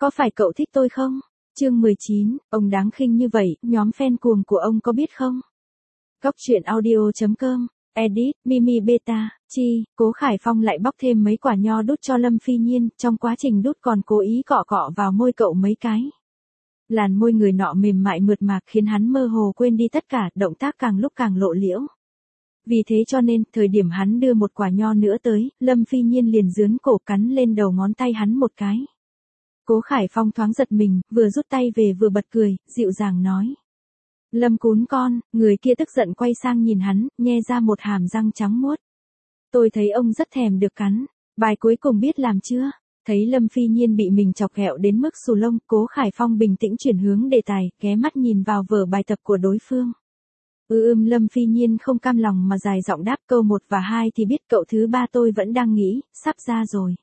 Có phải cậu thích tôi không? Chương 19, ông đáng khinh như vậy, nhóm fan cuồng của ông có biết không? Góc truyện audio.com, edit, Mimi Beta, chi, Cố Khải Phong lại bóc thêm mấy quả nho đút cho Lâm Phi Nhiên, trong quá trình đút còn cố ý cọ cọ vào môi cậu mấy cái. Làn môi người nọ mềm mại mượt mà khiến hắn mơ hồ quên đi tất cả, động tác càng lúc càng lộ liễu. Vì thế cho nên, thời điểm hắn đưa một quả nho nữa tới, Lâm Phi Nhiên liền dướn cổ cắn lên đầu ngón tay hắn một cái. Cố Khải Phong thoáng giật mình, vừa rút tay về vừa bật cười, dịu dàng nói. Lâm cún con, người kia tức giận quay sang nhìn hắn, nhe ra một hàm răng trắng muốt. Tôi thấy ông rất thèm được cắn, bài cuối cùng biết làm chưa? Thấy Lâm Phi Nhiên bị mình chọc ghẹo đến mức xù lông, Cố Khải Phong bình tĩnh chuyển hướng đề tài, ghé mắt nhìn vào vở bài tập của đối phương. Lâm Phi Nhiên không cam lòng mà dài giọng đáp câu 1 và 2 thì biết cậu thứ 3 tôi vẫn đang nghĩ, sắp ra rồi.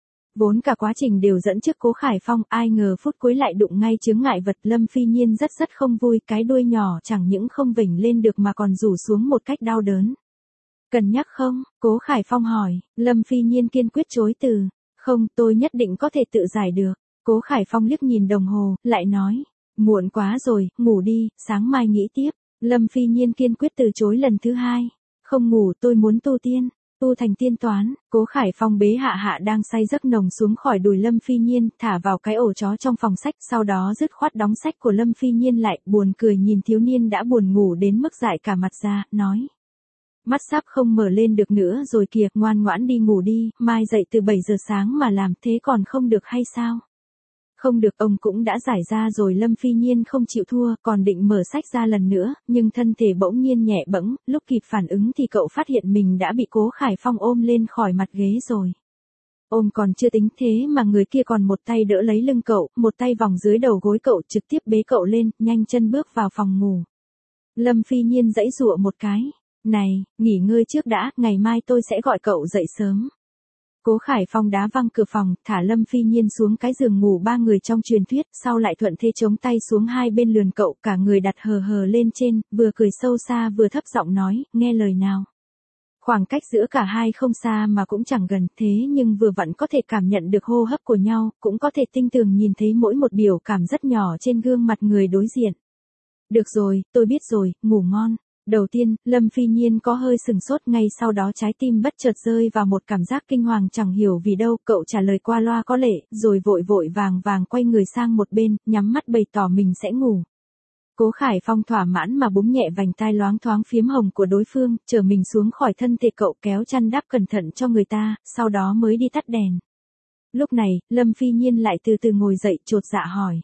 Vốn cả quá trình đều dẫn trước Cố Khải Phong, ai ngờ phút cuối lại đụng ngay chướng ngại vật. Lâm Phi Nhiên rất không vui, cái đuôi nhỏ chẳng những không vểnh lên được mà còn rủ xuống một cách đau đớn. Cần nhắc không? Cố Khải Phong hỏi. Lâm Phi Nhiên kiên quyết chối từ. Không, tôi nhất định có thể tự giải được. Cố Khải Phong liếc nhìn đồng hồ, lại nói. Muộn quá rồi, ngủ đi, sáng mai nghĩ tiếp. Lâm Phi Nhiên kiên quyết từ chối lần thứ 2. Không ngủ, tôi muốn tu tiên. Tu thành tiên toán. Cố Khải Phong bế Hạ Hạ đang say giấc nồng xuống khỏi đùi Lâm Phi Nhiên, thả vào cái ổ chó trong phòng sách, sau đó dứt khoát đóng sách của Lâm Phi Nhiên lại, buồn cười nhìn thiếu niên đã buồn ngủ đến mức dại cả mặt ra, nói. Mắt sắp không mở lên được nữa rồi kìa, ngoan ngoãn đi ngủ đi, mai dậy từ 7 giờ sáng mà làm thế còn không được hay sao? Không được, ông cũng đã giải ra rồi. Lâm Phi Nhiên không chịu thua, còn định mở sách ra lần nữa, nhưng thân thể bỗng nhiên nhẹ bẫng, lúc kịp phản ứng thì cậu phát hiện mình đã bị Cố Khải Phong ôm lên khỏi mặt ghế rồi. Ôm còn chưa tính thế mà người kia còn một tay đỡ lấy lưng cậu, một tay vòng dưới đầu gối cậu trực tiếp bế cậu lên, nhanh chân bước vào phòng ngủ. Lâm Phi Nhiên giãy giụa một cái. Này, nghỉ ngơi trước đã, ngày mai tôi sẽ gọi cậu dậy sớm. Cố Khải Phong đá văng cửa phòng, thả Lâm Phi Nhiên xuống cái giường ngủ 3 người trong truyền thuyết, sau lại thuận thế chống tay xuống hai bên lườn cậu, cả người đặt hờ hờ lên trên, vừa cười sâu xa vừa thấp giọng nói, nghe lời nào. Khoảng cách giữa cả hai không xa mà cũng chẳng gần, thế nhưng vừa vặn có thể cảm nhận được hô hấp của nhau, cũng có thể tinh tường nhìn thấy mỗi một biểu cảm rất nhỏ trên gương mặt người đối diện. Được rồi, tôi biết rồi, ngủ ngon. Đầu tiên, Lâm Phi Nhiên có hơi sừng sốt, ngay sau đó trái tim bất chợt rơi vào một cảm giác kinh hoàng chẳng hiểu vì đâu, cậu trả lời qua loa có lệ, rồi vội vàng quay người sang một bên, nhắm mắt bày tỏ mình sẽ ngủ. Cố Khải Phong thỏa mãn mà búng nhẹ vành tai loáng thoáng phiếm hồng của đối phương, chở mình xuống khỏi thân thể cậu, kéo chăn đắp cẩn thận cho người ta, sau đó mới đi tắt đèn. Lúc này, Lâm Phi Nhiên lại từ từ ngồi dậy, chột dạ hỏi.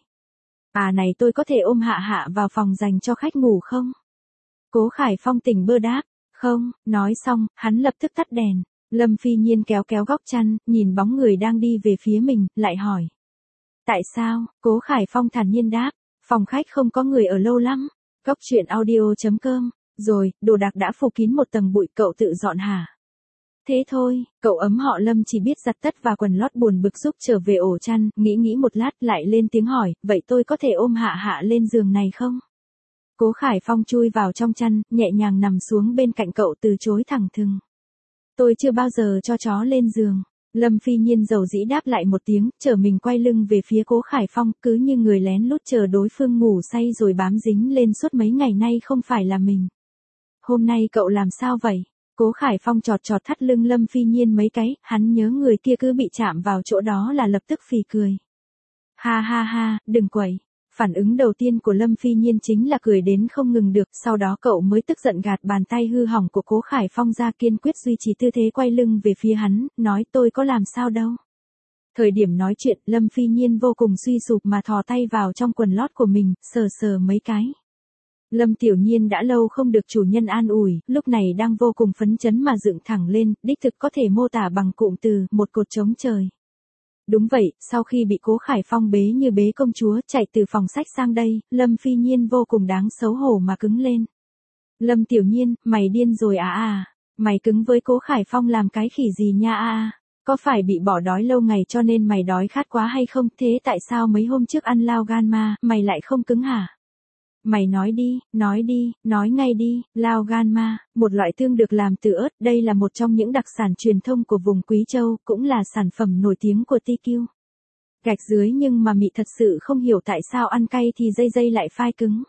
À này, tôi có thể ôm Hạ Hạ vào phòng dành cho khách ngủ không? Cố Khải Phong tỉnh bơ đáp, không, nói xong, hắn lập tức tắt đèn. Lâm Phi Nhiên kéo góc chăn, nhìn bóng người đang đi về phía mình, lại hỏi. Tại sao? Cố Khải Phong thản nhiên đáp, phòng khách không có người ở lâu lắm. Góc truyện audio.com, rồi, đồ đạc đã phủ kín một tầng bụi, cậu tự dọn hả? Thế thôi, cậu ấm họ Lâm chỉ biết giặt tất và quần lót buồn bực giúp trở về ổ chăn, nghĩ một lát lại lên tiếng hỏi, vậy tôi có thể ôm Hạ Hạ lên giường này không? Cố Khải Phong chui vào trong chăn, nhẹ nhàng nằm xuống bên cạnh cậu, từ chối thẳng thừng. Tôi chưa bao giờ cho chó lên giường. Lâm Phi Nhiên dầu dĩ đáp lại một tiếng, trở mình quay lưng về phía Cố Khải Phong, cứ như người lén lút chờ đối phương ngủ say rồi bám dính lên suốt mấy ngày nay không phải là mình. Hôm nay cậu làm sao vậy? Cố Khải Phong chọt thắt lưng Lâm Phi Nhiên mấy cái, hắn nhớ người kia cứ bị chạm vào chỗ đó là lập tức phì cười. Ha, đừng quẩy. Phản ứng đầu tiên của Lâm Phi Nhiên chính là cười đến không ngừng được, sau đó cậu mới tức giận gạt bàn tay hư hỏng của Cố Khải Phong ra, kiên quyết duy trì tư thế quay lưng về phía hắn, nói tôi có làm sao đâu. Thời điểm nói chuyện, Lâm Phi Nhiên vô cùng suy sụp mà thò tay vào trong quần lót của mình, sờ mấy cái. Lâm Tiểu Nhiên đã lâu không được chủ nhân an ủi, lúc này đang vô cùng phấn chấn mà dựng thẳng lên, đích thực có thể mô tả bằng cụm từ, một cột trống trời. Đúng vậy, sau khi bị Cố Khải Phong bế như bế công chúa chạy từ phòng sách sang đây, Lâm Phi Nhiên vô cùng đáng xấu hổ mà cứng lên. Lâm Tiểu Nhiên, mày điên rồi à? Mày cứng với Cố Khải Phong làm cái khỉ gì nha à? Có phải bị bỏ đói lâu ngày cho nên mày đói khát quá hay không? Thế tại sao mấy hôm trước ăn lao gan ma, mày lại không cứng hả? Mày nói đi, nói ngay đi. Lao gan ma, một loại tương được làm từ ớt, đây là một trong những đặc sản truyền thông của vùng Quý Châu, cũng là sản phẩm nổi tiếng của TQ. Gạch dưới nhưng mà mị thật sự không hiểu tại sao ăn cay thì dây dây lại phai cứng.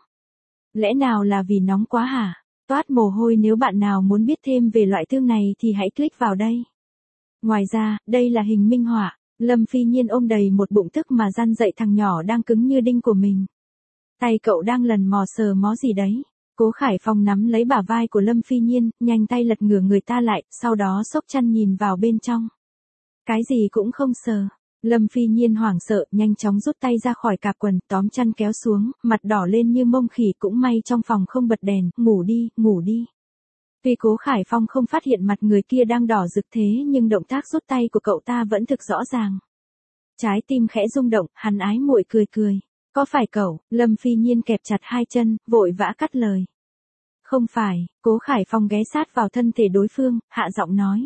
Lẽ nào là vì nóng quá hả? Toát mồ hôi, nếu bạn nào muốn biết thêm về loại thương này thì hãy click vào đây. Ngoài ra, đây là hình minh họa. Lâm Phi Nhiên ôm đầy một bụng tức mà răn dậy thằng nhỏ đang cứng như đinh của mình. Tay cậu đang lần mò sờ mó gì đấy. Cố Khải Phong nắm lấy bả vai của Lâm Phi Nhiên, nhanh tay lật ngửa người ta lại, sau đó xốc chăn nhìn vào bên trong. Cái gì cũng không sờ. Lâm Phi Nhiên hoảng sợ, nhanh chóng rút tay ra khỏi cạp quần, tóm chăn kéo xuống, mặt đỏ lên như mông khỉ, cũng may trong phòng không bật đèn, ngủ đi, ngủ đi. Tuy Cố Khải Phong không phát hiện mặt người kia đang đỏ rực thế nhưng động tác rút tay của cậu ta vẫn thực rõ ràng. Trái tim khẽ rung động, hắn ái muội cười cười. Có phải cậu? Lâm Phi Nhiên kẹp chặt hai chân, vội vã cắt lời. Không phải. Cố Khải Phong ghé sát vào thân thể đối phương, hạ giọng nói.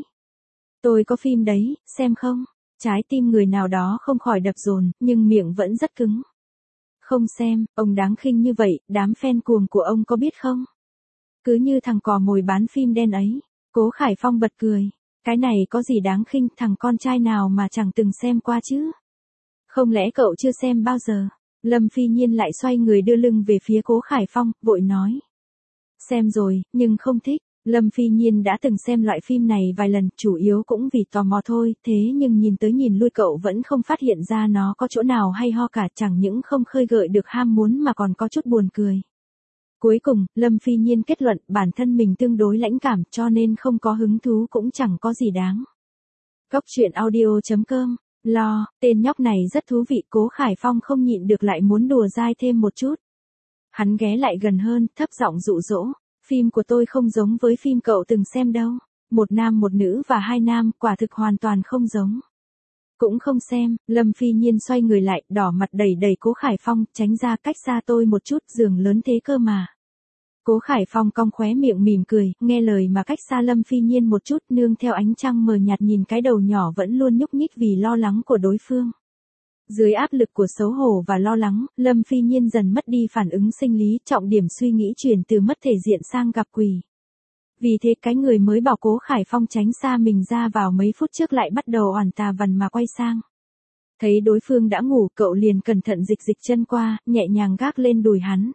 Tôi có phim đấy, xem không? Trái tim người nào đó không khỏi đập dồn, nhưng miệng vẫn rất cứng. Không xem, ông đáng khinh như vậy, đám fan cuồng của ông có biết không? Cứ như thằng cò mồi bán phim đen ấy. Cố Khải Phong bật cười. Cái này có gì đáng khinh, thằng con trai nào mà chẳng từng xem qua chứ? Không lẽ cậu chưa xem bao giờ? Lâm Phi Nhiên lại xoay người đưa lưng về phía Cố Khải Phong, vội nói. Xem rồi, nhưng không thích. Lâm Phi Nhiên đã từng xem loại phim này vài lần, chủ yếu cũng vì tò mò thôi, thế nhưng nhìn tới nhìn lui cậu vẫn không phát hiện ra nó có chỗ nào hay ho cả, chẳng những không khơi gợi được ham muốn mà còn có chút buồn cười. Cuối cùng, Lâm Phi Nhiên kết luận bản thân mình tương đối lãnh cảm cho nên không có hứng thú cũng chẳng có gì đáng. Góc truyện audio.com. Lo, tên nhóc này rất thú vị. Cố Khải Phong không nhịn được lại muốn đùa dai thêm một chút. Hắn ghé lại gần hơn, thấp giọng dụ dỗ. Phim của tôi không giống với phim cậu từng xem đâu. Một nam một nữ và hai nam, quả thực hoàn toàn không giống. Cũng không xem. Lâm Phi Nhiên xoay người lại, đỏ mặt đẩy đẩy Cố Khải Phong, tránh ra, cách xa tôi một chút, giường lớn thế cơ mà. Cố Khải Phong cong khóe miệng mỉm cười, nghe lời mà cách xa Lâm Phi Nhiên một chút, nương theo ánh trăng mờ nhạt nhìn cái đầu nhỏ vẫn luôn nhúc nhích vì lo lắng của đối phương. Dưới áp lực của xấu hổ và lo lắng, Lâm Phi Nhiên dần mất đi phản ứng sinh lý, trọng điểm suy nghĩ chuyển từ mất thể diện sang gặp quỷ. Vì thế cái người mới bảo Cố Khải Phong tránh xa mình ra vào mấy phút trước lại bắt đầu oằn tà vằn mà quay sang. Thấy đối phương đã ngủ, cậu liền cẩn thận dịch dịch chân qua, nhẹ nhàng gác lên đùi hắn.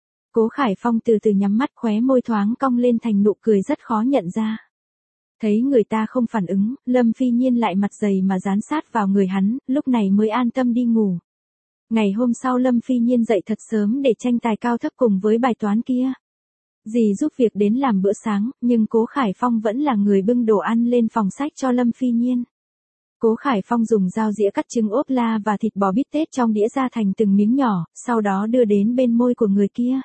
Cố Khải Phong từ từ nhắm mắt, khóe môi thoáng cong lên thành nụ cười rất khó nhận ra. Thấy người ta không phản ứng, Lâm Phi Nhiên lại mặt dày mà dán sát vào người hắn, lúc này mới an tâm đi ngủ. Ngày hôm sau Lâm Phi Nhiên dậy thật sớm để tranh tài cao thấp cùng với bài toán kia. Dì giúp việc đến làm bữa sáng, nhưng Cố Khải Phong vẫn là người bưng đồ ăn lên phòng sách cho Lâm Phi Nhiên. Cố Khải Phong dùng dao dĩa cắt trứng ốp la và thịt bò bít tết trong đĩa ra thành từng miếng nhỏ, sau đó đưa đến bên môi của người kia.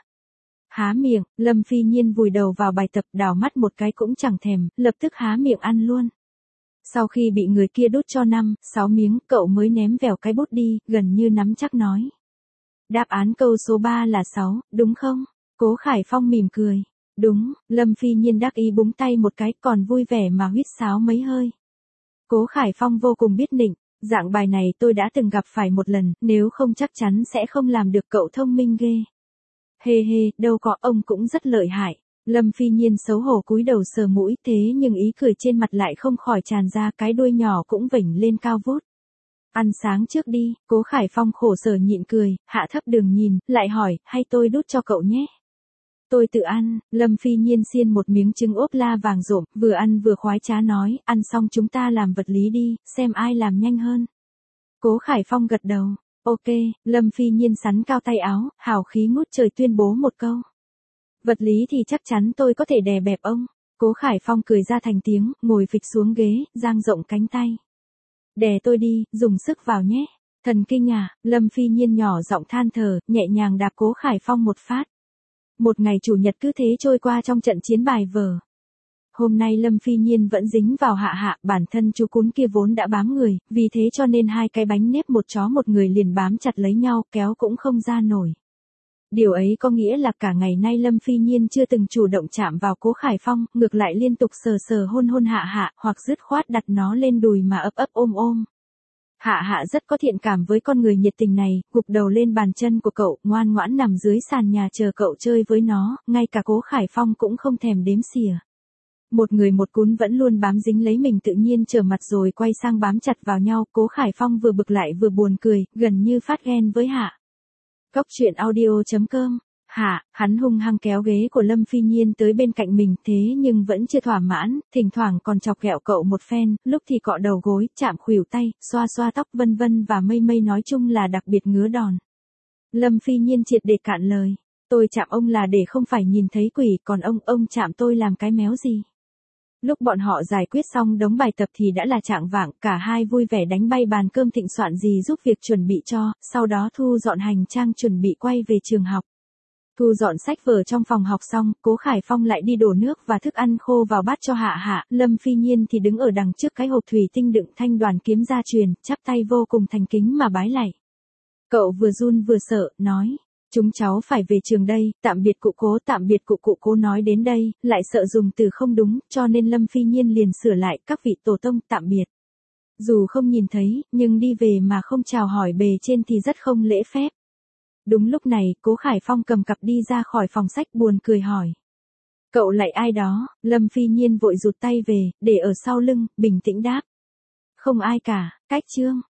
Há miệng, Lâm Phi Nhiên vùi đầu vào bài tập, đảo mắt một cái cũng chẳng thèm, lập tức há miệng ăn luôn. Sau khi bị người kia đút cho 5, 6 miếng, cậu mới ném vèo cái bút đi, gần như nắm chắc nói. Đáp án câu số 3 là 6, đúng không? Cố Khải Phong mỉm cười. Đúng, Lâm Phi Nhiên đắc ý búng tay một cái, còn vui vẻ mà huýt sáo mấy hơi. Cố Khải Phong vô cùng biết nịnh, dạng bài này tôi đã từng gặp phải một lần, nếu không chắc chắn sẽ không làm được, cậu thông minh ghê. Hê hê, đâu có, ông cũng rất lợi hại. Lâm Phi Nhiên xấu hổ cúi đầu sờ mũi, thế nhưng ý cười trên mặt lại không khỏi tràn ra, cái đuôi nhỏ cũng vểnh lên cao vút. Ăn sáng trước đi. Cố Khải Phong khổ sở nhịn cười, hạ thấp đừng nhìn, lại hỏi, hay tôi đút cho cậu nhé? Tôi tự ăn. Lâm Phi Nhiên xiên một miếng trứng ốp la vàng rộm, vừa ăn vừa khoái trá nói, ăn xong chúng ta làm vật lý đi, xem ai làm nhanh hơn. Cố Khải Phong gật đầu. Ok, Lâm Phi Nhiên sắn cao tay áo, hào khí ngút trời tuyên bố một câu. Vật lý thì chắc chắn tôi có thể đè bẹp ông. Cố Khải Phong cười ra thành tiếng, ngồi phịch xuống ghế, dang rộng cánh tay. Đè tôi đi, dùng sức vào nhé. Thần kinh à? Lâm Phi Nhiên nhỏ giọng than thở, nhẹ nhàng đạp Cố Khải Phong một phát. Một ngày chủ nhật cứ thế trôi qua trong trận chiến bài vở. Hôm nay Lâm Phi Nhiên vẫn dính vào Hạ Hạ, bản thân chú cún kia vốn đã bám người, vì thế cho nên hai cái bánh nếp một chó một người liền bám chặt lấy nhau, kéo cũng không ra nổi. Điều ấy có nghĩa là cả ngày nay Lâm Phi Nhiên chưa từng chủ động chạm vào Cố Khải Phong, ngược lại liên tục sờ sờ hôn hôn Hạ Hạ, hoặc dứt khoát đặt nó lên đùi mà ấp ấp ôm ôm. Hạ Hạ rất có thiện cảm với con người nhiệt tình này, gục đầu lên bàn chân của cậu, ngoan ngoãn nằm dưới sàn nhà chờ cậu chơi với nó, ngay cả Cố Khải Phong cũng không thèm đếm xỉa. Một người một cún vẫn luôn bám dính lấy mình tự nhiên trở mặt rồi quay sang bám chặt vào nhau, Cố Khải Phong vừa bực lại vừa buồn cười, gần như phát ghen với Hạ. Cốc truyện audio.com. Hạ, hắn hung hăng kéo ghế của Lâm Phi Nhiên tới bên cạnh mình, thế nhưng vẫn chưa thỏa mãn, thỉnh thoảng còn chọc ghẹo cậu một phen, lúc thì cọ đầu gối, chạm khuỷu tay, xoa xoa tóc vân vân và mây mây, nói chung là đặc biệt ngứa đòn. Lâm Phi Nhiên triệt để cạn lời. Tôi chạm ông là để không phải nhìn thấy quỷ, còn ông chạm tôi làm cái méo gì? Lúc bọn họ giải quyết xong đống bài tập thì đã là chạng vạng, cả hai vui vẻ đánh bay bàn cơm Thịnh soạn gì giúp việc chuẩn bị cho, sau đó thu dọn hành trang chuẩn bị quay về trường học. Thu dọn sách vở trong phòng học xong, Cố Khải Phong lại đi đổ nước và thức ăn khô vào bát cho Hạ Hạ, Lâm Phi Nhiên thì đứng ở đằng trước cái hộp thủy tinh đựng thanh đoàn kiếm gia truyền, chắp tay vô cùng thành kính mà bái lạy. Cậu vừa run vừa sợ, nói. Chúng cháu phải về trường đây, tạm biệt cụ Cố, tạm biệt cụ Cố. Nói đến đây, lại sợ dùng từ không đúng, cho nên Lâm Phi Nhiên liền sửa lại, các vị tổ tông tạm biệt. Dù không nhìn thấy, nhưng đi về mà không chào hỏi bề trên thì rất không lễ phép. Đúng lúc này, Cố Khải Phong cầm cặp đi ra khỏi phòng sách buồn cười hỏi. Cậu lại ai đó? Lâm Phi Nhiên vội rụt tay về, để ở sau lưng, bình tĩnh đáp. Không ai cả, cách chương.